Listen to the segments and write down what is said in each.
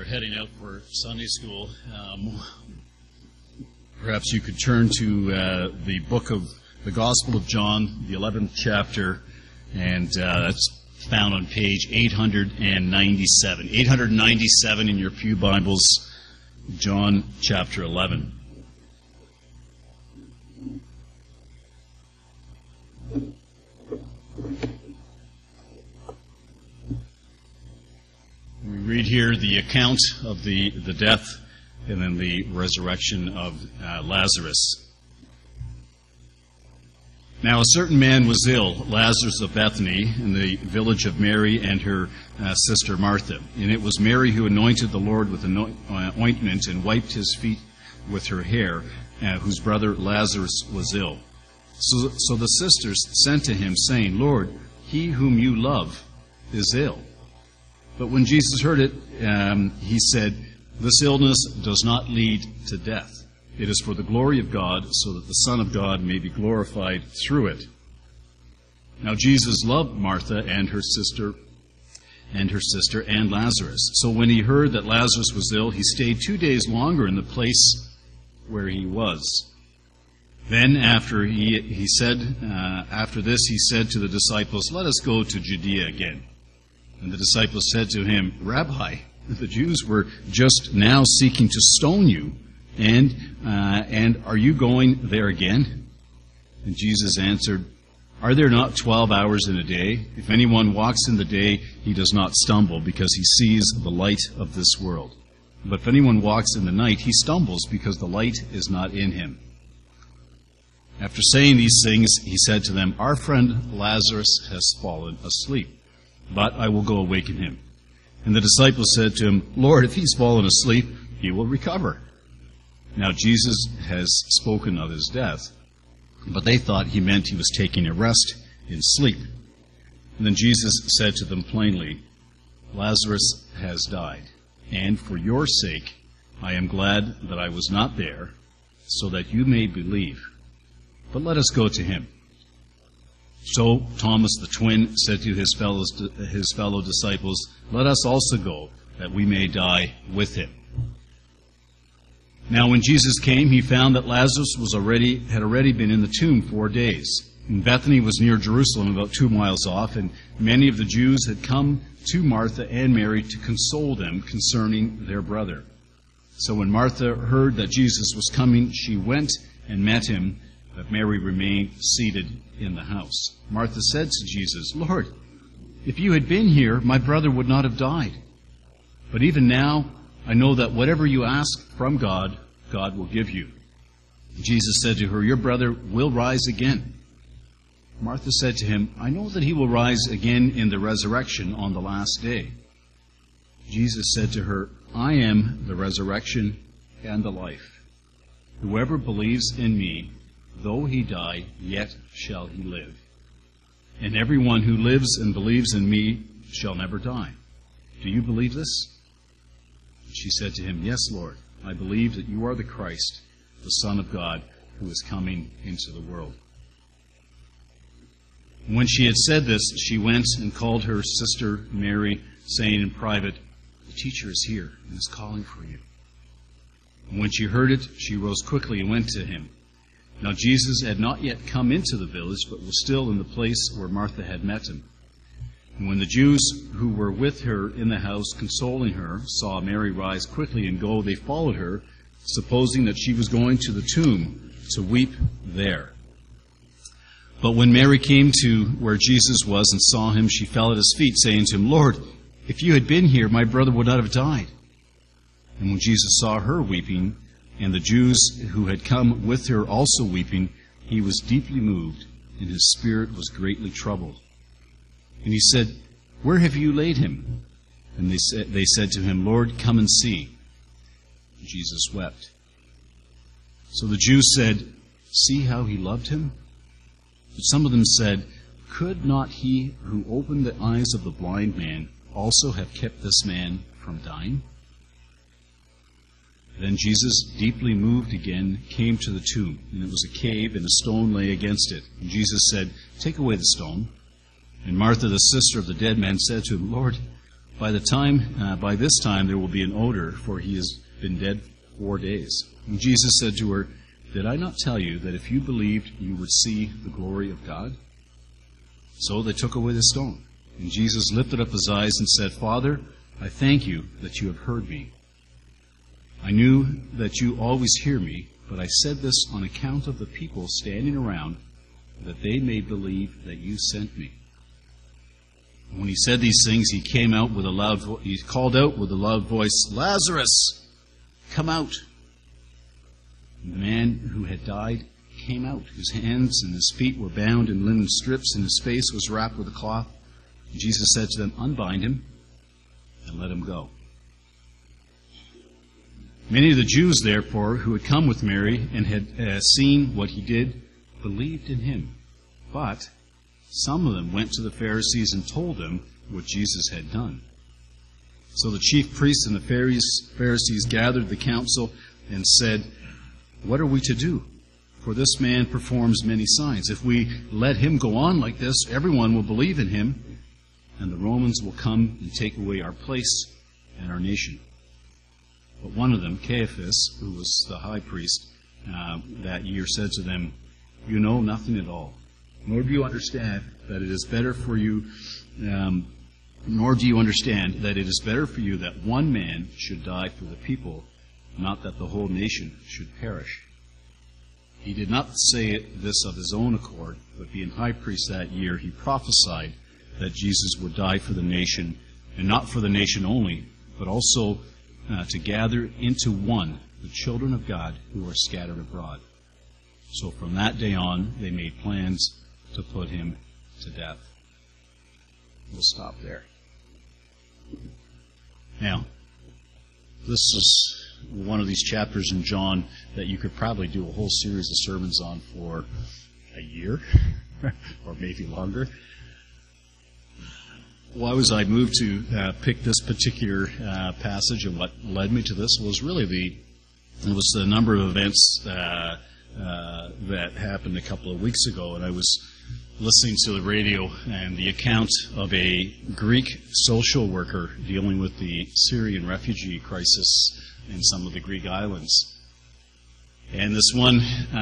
heading out for Sunday school, perhaps you could turn to the book of the Gospel of John, the 11th chapter, and that's found on page 897. 897 in your pew Bibles, John chapter 11. We read here the account of the death and then the resurrection of Lazarus. Now a certain man was ill, Lazarus of Bethany, in the village of Mary and her sister Martha. And it was Mary who anointed the Lord with ointment and wiped his feet with her hair, whose brother Lazarus was ill. So the sisters sent to him, saying, Lord, he whom you love is ill. But when Jesus heard it, he said, this illness does not lead to death. It is for the glory of God, so that the Son of God may be glorified through it. Now Jesus loved Martha and her sister and Lazarus. So when he heard that Lazarus was ill, he stayed 2 days longer in the place where he was. Then after this, he said to the disciples, let us go to Judea again. And the disciples said to him, Rabbi, the Jews were just now seeking to stone you, and are you going there again? And Jesus answered, are there not 12 hours in a day? If anyone walks in the day, he does not stumble, because he sees the light of this world. But if anyone walks in the night, he stumbles, because the light is not in him. After saying these things, he said to them, our friend Lazarus has fallen asleep, but I will go awaken him. And the disciples said to him, Lord, if he's fallen asleep, he will recover. Now Jesus has spoken of his death, but they thought he meant he was taking a rest in sleep. And then Jesus said to them plainly, Lazarus has died, and for your sake I am glad that I was not there, so that you may believe. But let us go to him. So Thomas the twin said to his fellow disciples, let us also go, that we may die with him. Now when Jesus came, he found that Lazarus had already been in the tomb 4 days. And Bethany was near Jerusalem, about 2 miles off, and many of the Jews had come to Martha and Mary to console them concerning their brother. So when Martha heard that Jesus was coming, she went and met him, but Mary remained seated in the house. Martha said to Jesus, Lord, if you had been here, my brother would not have died. But even now, I know that whatever you ask from God, God will give you. Jesus said to her, your brother will rise again. Martha said to him, I know that he will rise again in the resurrection on the last day. Jesus said to her, I am the resurrection and the life. Whoever believes in me, though he die, yet shall he live. And everyone who lives and believes in me shall never die. Do you believe this? She said to him, yes, Lord, I believe that you are the Christ, the Son of God, who is coming into the world. When she had said this, she went and called her sister Mary, saying in private, the teacher is here and is calling for you. And when she heard it, she rose quickly and went to him. Now Jesus had not yet come into the village, but was still in the place where Martha had met him. And when the Jews who were with her in the house, consoling her, saw Mary rise quickly and go, they followed her, supposing that she was going to the tomb to weep there. But when Mary came to where Jesus was and saw him, she fell at his feet, saying to him, Lord, if you had been here, my brother would not have died. And when Jesus saw her weeping, and the Jews who had come with her also weeping, he was deeply moved, and his spirit was greatly troubled. And he said, where have you laid him? And they said to him, Lord, come and see. And Jesus wept. So the Jews said, see how he loved him? But some of them said, could not he who opened the eyes of the blind man also have kept this man from dying? Then Jesus, deeply moved again, came to the tomb, and it was a cave, and a stone lay against it. And Jesus said, take away the stone. And Martha, the sister of the dead man, said to him, Lord, By this time there will be an odor, for he has been dead 4 days." And Jesus said to her, "Did I not tell you that if you believed, you would see the glory of God?" So they took away the stone. And Jesus lifted up his eyes and said, "Father, I thank you that you have heard me. I knew that you always hear me, but I said this on account of the people standing around, that they may believe that you sent me." And when he said these things, he came out with he called out with a loud voice, "Lazarus, come out!" And the man who had died came out. His hands and his feet were bound in linen strips, and his face was wrapped with a cloth. And Jesus said to them, "Unbind him and let him go." Many of the Jews, therefore, who had come with Mary and had seen what he did, believed in him. But some of them went to the Pharisees and told them what Jesus had done. So the chief priests and the Pharisees gathered the council and said, "What are we to do? For this man performs many signs. If we let him go on like this, everyone will believe in him, and the Romans will come and take away our place and our nation." But one of them, Caiaphas, who was the high priest that year, said to them, "You know nothing at all, nor do you understand that it is better for you that one man should die for the people, not that the whole nation should perish." He did not say this of his own accord, but being high priest that year, he prophesied that Jesus would die for the nation, and not for the nation only, but also to gather into one the children of God who are scattered abroad. So from that day on, they made plans to put him to death. We'll stop there. Now, this is one of these chapters in John that you could probably do a whole series of sermons on for a year, or maybe longer. Why was I moved to pick this particular passage, and what led me to this was really the number of events that happened a couple of weeks ago, and I was listening to the radio and the account of a Greek social worker dealing with the Syrian refugee crisis in some of the Greek islands. And this one,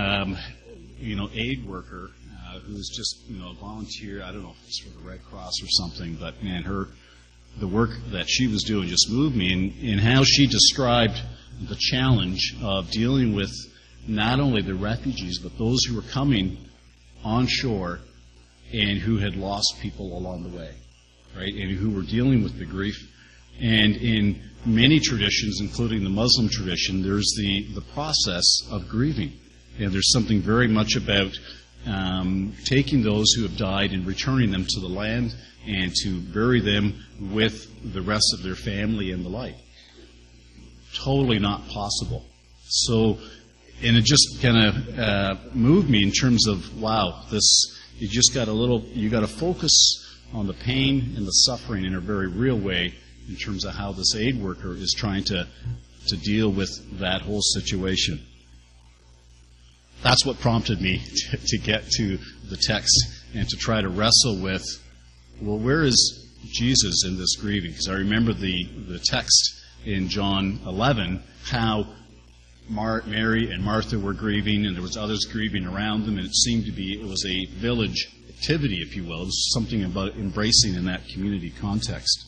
aid worker who was just, a volunteer, I don't know if it's for the Red Cross or something, but man, the work that she was doing just moved me in how she described the challenge of dealing with not only the refugees, but those who were coming on shore and who had lost people along the way, right? And who were dealing with the grief. And in many traditions, including the Muslim tradition, there's the process of grieving. And there's something very much about taking those who have died and returning them to the land and to bury them with the rest of their family and the like. Totally not possible. So, and it just kind of moved me in terms of, wow, you got to focus on the pain and the suffering in a very real way in terms of how this aid worker is trying to deal with that whole situation. That's what prompted me to get to the text and to try to wrestle with, well, where is Jesus in this grieving? Because I remember the text in John 11, how Mary and Martha were grieving, and there was others grieving around them, and it seemed to be, it was a village activity, if you will. It was something about embracing in that community context.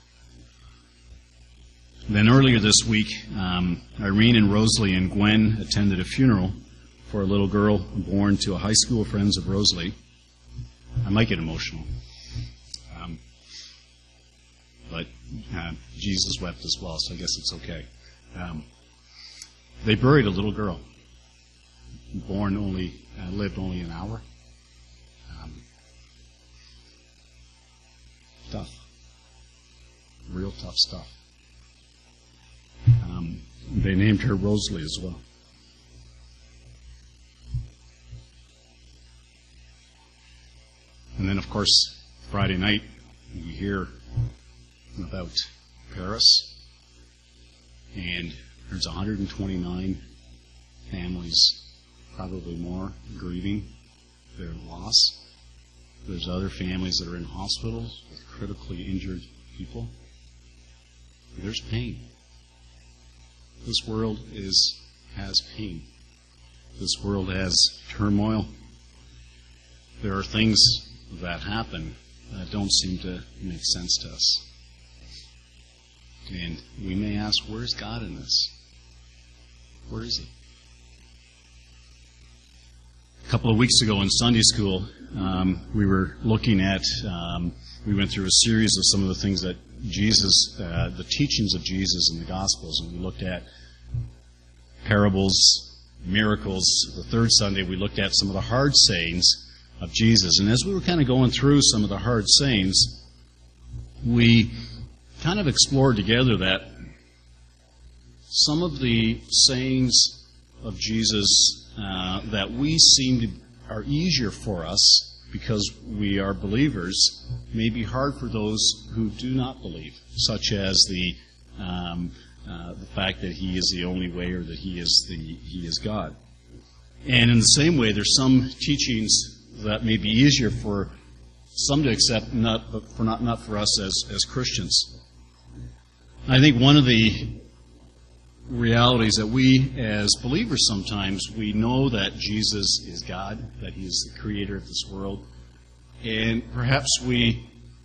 Then earlier this week, Irene and Rosalie and Gwen attended a funeral for a little girl born to a high school friends of Rosalie. I might get emotional. But Jesus wept as well, so I guess it's okay. They buried a little girl, lived only an hour. Tough. Real tough stuff. They named her Rosalie as well. And then, of course, Friday night, we hear about Paris, and there's 129 families, probably more, grieving their loss. There's other families that are in hospitals with critically injured people. there's pain. This world has pain. This world has turmoil. There are things that happen that don't seem to make sense to us. And we may ask, where's God in this? Where is He? A couple of weeks ago in Sunday school, we were looking at, we went through a series of some of the things that Jesus, the teachings of Jesus in the Gospels, and we looked at parables, miracles. The third Sunday, we looked at some of the hard sayings of Jesus. And as we were kind of going through some of the hard sayings, we kind of explored together that some of the sayings of Jesus that we seem to are easier for us because we are believers may be hard for those who do not believe, such as the fact that He is the only way, or that He is God. And in the same way, there's some teachings that may be easier for some to accept, not for us as Christians. I think one of the realities that we as believers sometimes, we know that Jesus is God, that He is the creator of this world, and perhaps we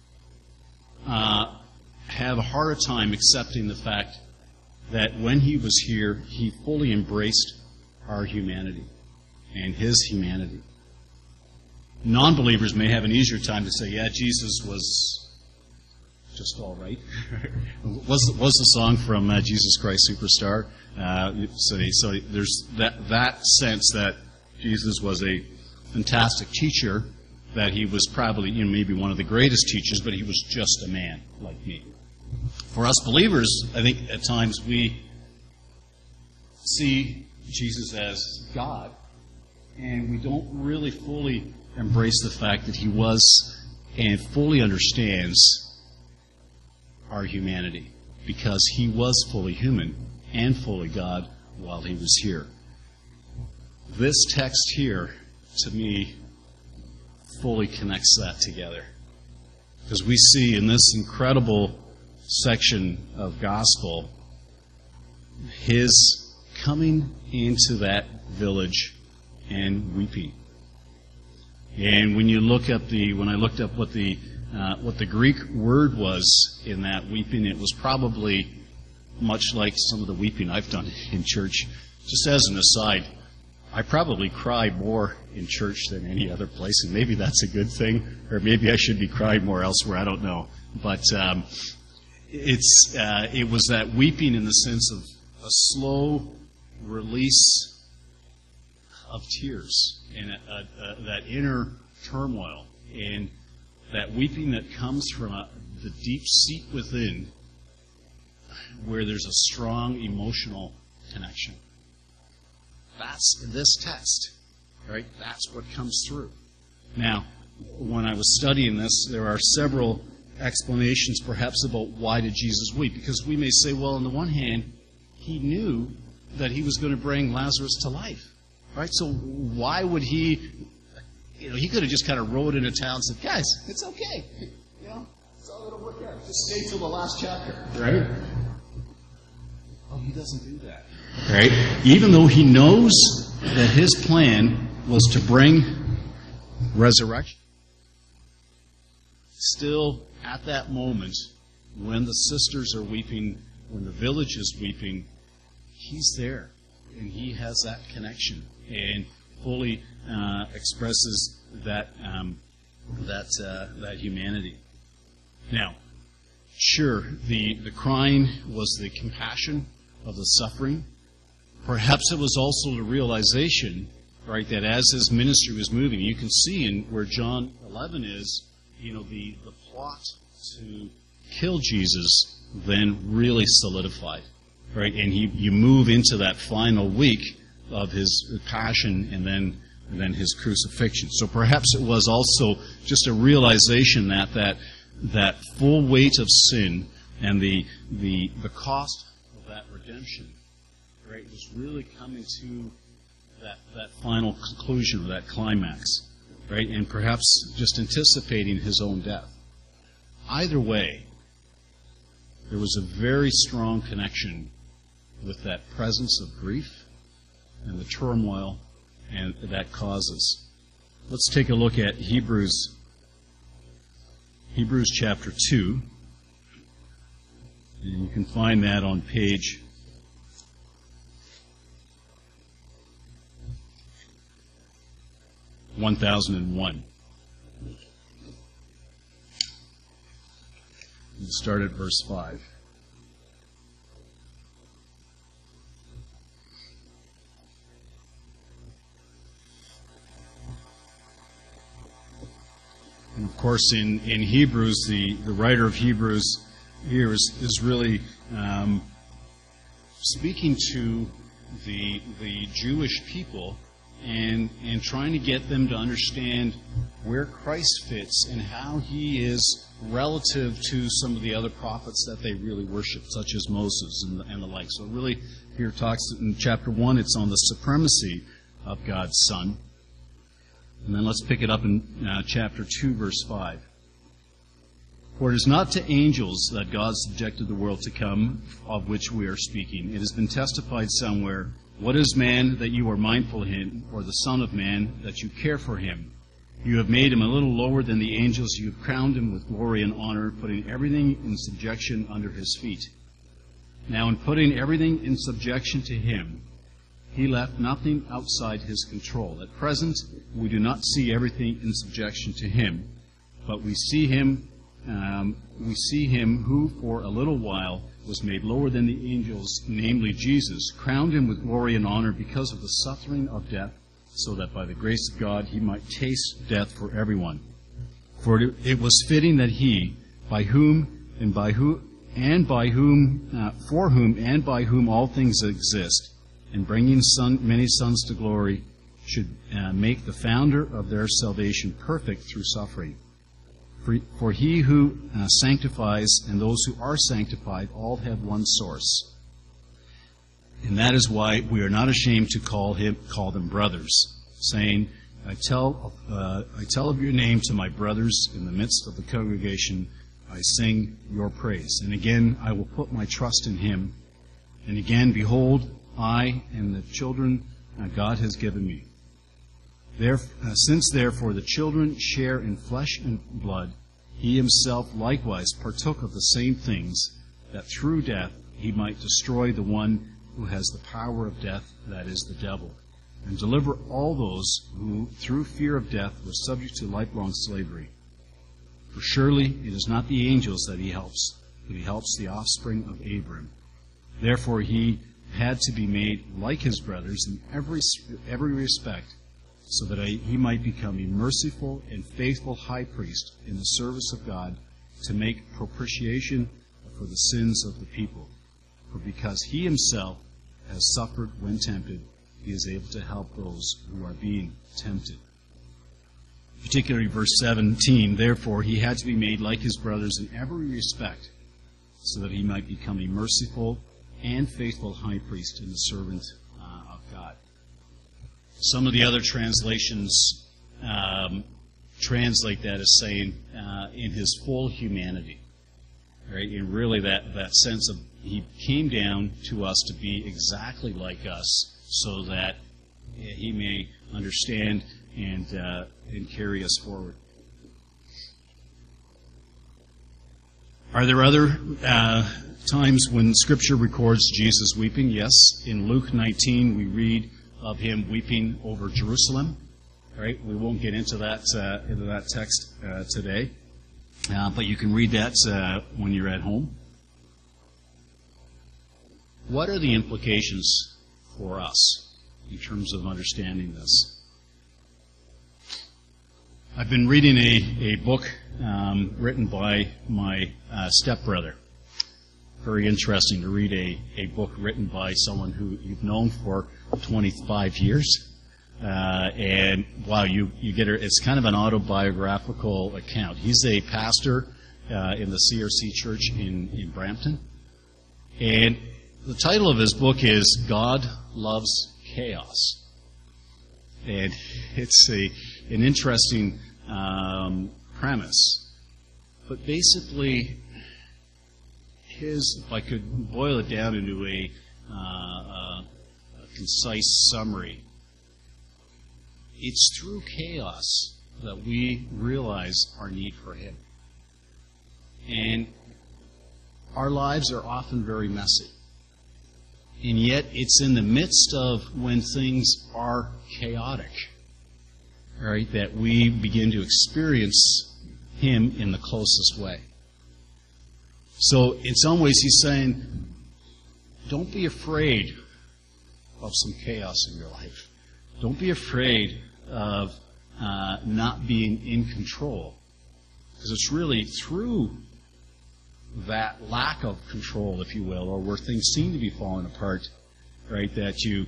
have a harder time accepting the fact that when He was here, He fully embraced our humanity and His humanity. Non-believers may have an easier time to say, yeah, Jesus was just all right. was the song from Jesus Christ Superstar. So there's that sense that Jesus was a fantastic teacher, that He was probably maybe one of the greatest teachers, but He was just a man like me. For us believers, I think at times we see Jesus as God, and we don't really fully embrace the fact that He was and fully understands our humanity, because He was fully human and fully God while He was here. This text here, to me, fully connects that together. Because we see in this incredible section of gospel His coming into that village and weeping. And when I looked up what the Greek word was in that weeping, it was probably much like some of the weeping I've done in church. Just as an aside, I probably cry more in church than any other place, and maybe that's a good thing, or maybe I should be crying more elsewhere, I don't know. But it was that weeping in the sense of a slow release of tears and that inner turmoil, and that weeping that comes from the deep seat within, where there's a strong emotional connection. That's in this text, right? That's what comes through. Now, when I was studying this, there are several explanations perhaps about why did Jesus weep. Because we may say, well, on the one hand, He knew that He was going to bring Lazarus to life, right? So why would He, He could have just kind of rode into town and said, guys, it's okay. It's all going to work out. Just stay till the last chapter, right? Oh, He doesn't do that. Right? Even though He knows that His plan was to bring resurrection, still at that moment, when the sisters are weeping, when the village is weeping, He's there, and He has that connection and fully expresses that humanity. Now, sure, the crying was the compassion of the suffering. Perhaps it was also the realization, right, that as His ministry was moving, you can see in where John 11 is, the plot to kill Jesus then really solidified, right? And you move into that final week of His passion and then His crucifixion. So perhaps it was also just a realization that full weight of sin and the cost of that redemption, right, was really coming to that final conclusion, or that climax, right? And perhaps just anticipating His own death. Either way, there was a very strong connection with that presence of grief and the turmoil and that causes. Let's take a look at Hebrews chapter 2. And you can find that on page 1001. We'll start at verse 5. And of course, in Hebrews, the writer of Hebrews here is really speaking to the Jewish people and trying to get them to understand where Christ fits and how he is relative to some of the other prophets that they really worship, such as Moses and the like. So really, here talks in chapter 1, it's on the supremacy of God's Son. And then let's pick it up in chapter 2, verse 5. For it is not to angels that God subjected the world to come, of which we are speaking. It has been testified somewhere, what is man that you are mindful of him, or the Son of Man that you care for him? You have made him a little lower than the angels. You have crowned him with glory and honor, putting everything in subjection under his feet. Now, in putting everything in subjection to him, he left nothing outside his control. At present, we do not see everything in subjection to him, but we see him who for a little while was made lower than the angels, namely Jesus, crowned him with glory and honor because of the suffering of death, so that by the grace of God he might taste death for everyone. For it was fitting that he, for whom and by whom all things exist, and bringing many sons to glory, should make the founder of their salvation perfect through suffering. For he who sanctifies and those who are sanctified all have one source. And that is why we are not ashamed to call them brothers, saying, I tell of your name to my brothers in the midst of the congregation. I sing your praise. And again, I will put my trust in him. And again, behold, I and the children God has given me. Since therefore the children share in flesh and blood, he himself likewise partook of the same things, that through death he might destroy the one who has the power of death, that is, the devil, and deliver all those who, through fear of death, were subject to lifelong slavery. For surely it is not the angels that he helps, but he helps the offspring of Abraham. Therefore he had to be made like his brothers in every respect, so that he might become a merciful and faithful high priest in the service of God, to make propitiation for the sins of the people. For because he himself has suffered when tempted, he is able to help those who are being tempted. Particularly verse 17, therefore he had to be made like his brothers in every respect, so that he might become a merciful and faithful high priest in the servant of God. Some of the other translations translate that as saying in his full humanity. Right? And really that sense of he came down to us to be exactly like us, so that he may understand and carry us forward. Are there other times when Scripture records Jesus weeping? Yes. In Luke 19, we read of him weeping over Jerusalem. All right, we won't get into that text today, but you can read that when you're at home. What are the implications for us in terms of understanding this? I've been reading a book written by my stepbrother. Very interesting to read a book written by someone who you've known for 25 years. And wow, you get it's kind of an autobiographical account. He's a pastor in the CRC church in Brampton. And the title of his book is God Loves Chaos. And it's an interesting premise. But basically, if I could boil it down into a concise summary, it's through chaos that we realize our need for Him. And our lives are often very messy. And yet it's in the midst of when things are chaotic, right, that we begin to experience Him in the closest way. So in some ways He's saying, don't be afraid of some chaos in your life. Don't be afraid of not being in control. Because it's really through that lack of control, if you will, or where things seem to be falling apart, right, that you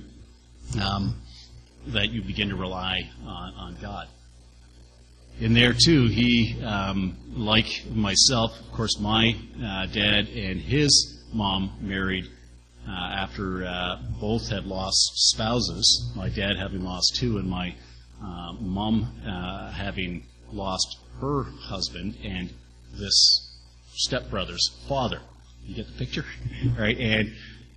begin to rely on God. In there too, He, like myself, of course, my dad and his mom married after both had lost spouses. My dad having lost two, and my mom having lost her husband and this stepbrother's father. You get the picture? Right? And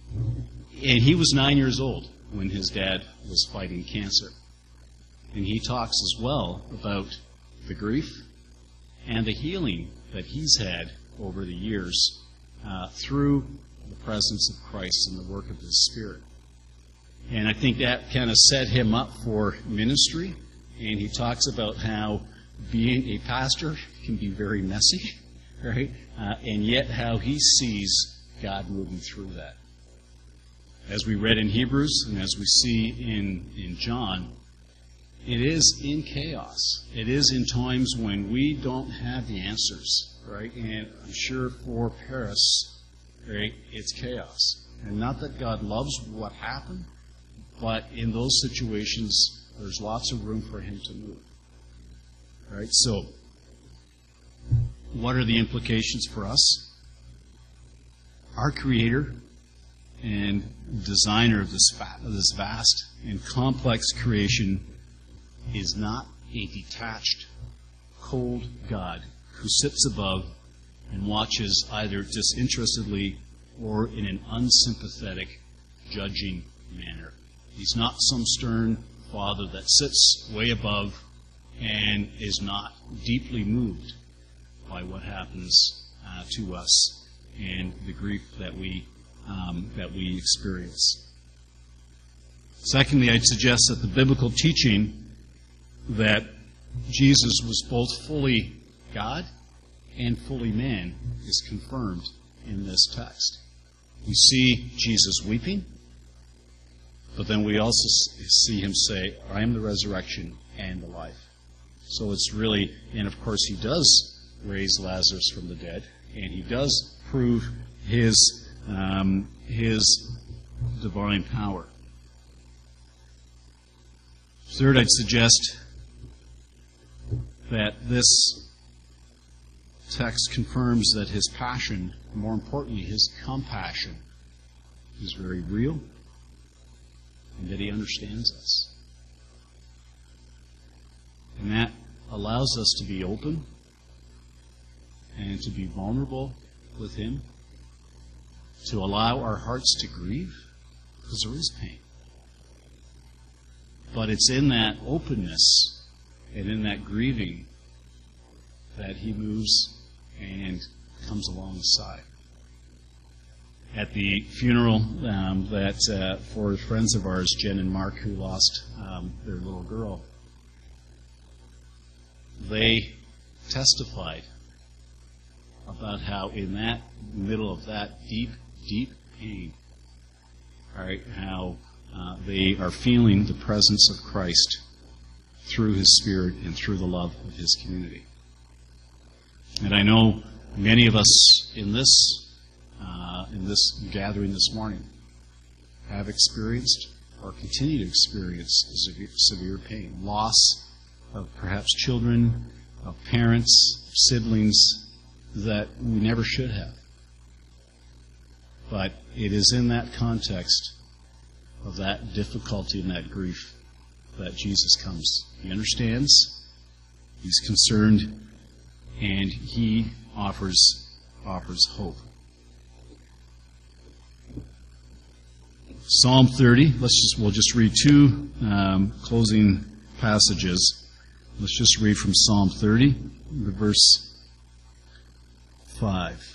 he was 9 years old when his dad was fighting cancer. And he talks as well about the grief and the healing that he's had over the years through the presence of Christ and the work of His Spirit. And I think that kind of set him up for ministry. And he talks about how being a pastor can be very messy, right? And yet how he sees God moving through that. As we read in Hebrews and as we see in John, it is in chaos. It is in times when we don't have the answers, right? And I'm sure for Paris, right, it's chaos. And not that God loves what happened, but in those situations, there's lots of room for Him to move. Right? So, what are the implications for us? Our Creator and Designer of this vast and complex creation is not a detached, cold God who sits above and watches either disinterestedly or in an unsympathetic, judging manner. He's not some stern Father that sits way above and is not deeply moved by what happens to us and the grief that we experience. Secondly, I'd suggest that the biblical teaching that Jesus was both fully God and fully man is confirmed in this text. We see Jesus weeping, but then we also see Him say, I am the resurrection and the life. So it's really, and of course He does raise Lazarus from the dead, and He does prove His divine power. Third, I'd suggest that this text confirms that His passion, more importantly, His compassion, is very real, and that He understands us. And that allows us to be open and to be vulnerable with Him, to allow our hearts to grieve, because there is pain. But it's in that openness and in that grieving that He moves and comes alongside. At the funeral for friends of ours, Jen and Mark, who lost their little girl, they testified about how in that middle of that deep, deep pain, right, how they are feeling the presence of Christ through His Spirit and through the love of His community. And I know many of us in this gathering this morning have experienced or continue to experience severe pain, loss of perhaps children, of parents, of siblings that we never should have. But it is in that context of that difficulty and that grief that Jesus comes. He understands, He's concerned, and He offers hope. Psalm 30. We'll just read two closing passages. Let's just read from Psalm 30, verse 5.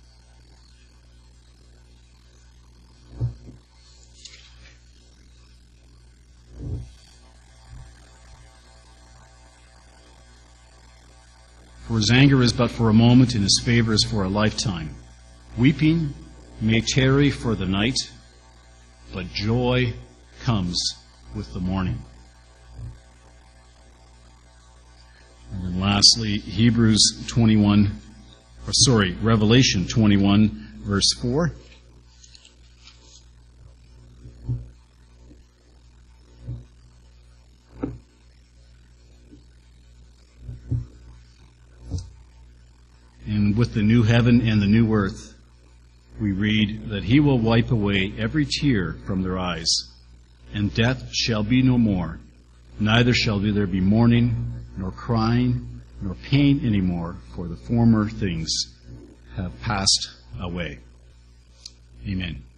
For his anger is but for a moment, and his favor is for a lifetime. Weeping may tarry for the night, but joy comes with the morning. And then lastly, Revelation 21, verse 4. And with the new heaven and the new earth, we read that he will wipe away every tear from their eyes, and death shall be no more. Neither shall there be mourning, nor crying, nor pain any more, for the former things have passed away. Amen.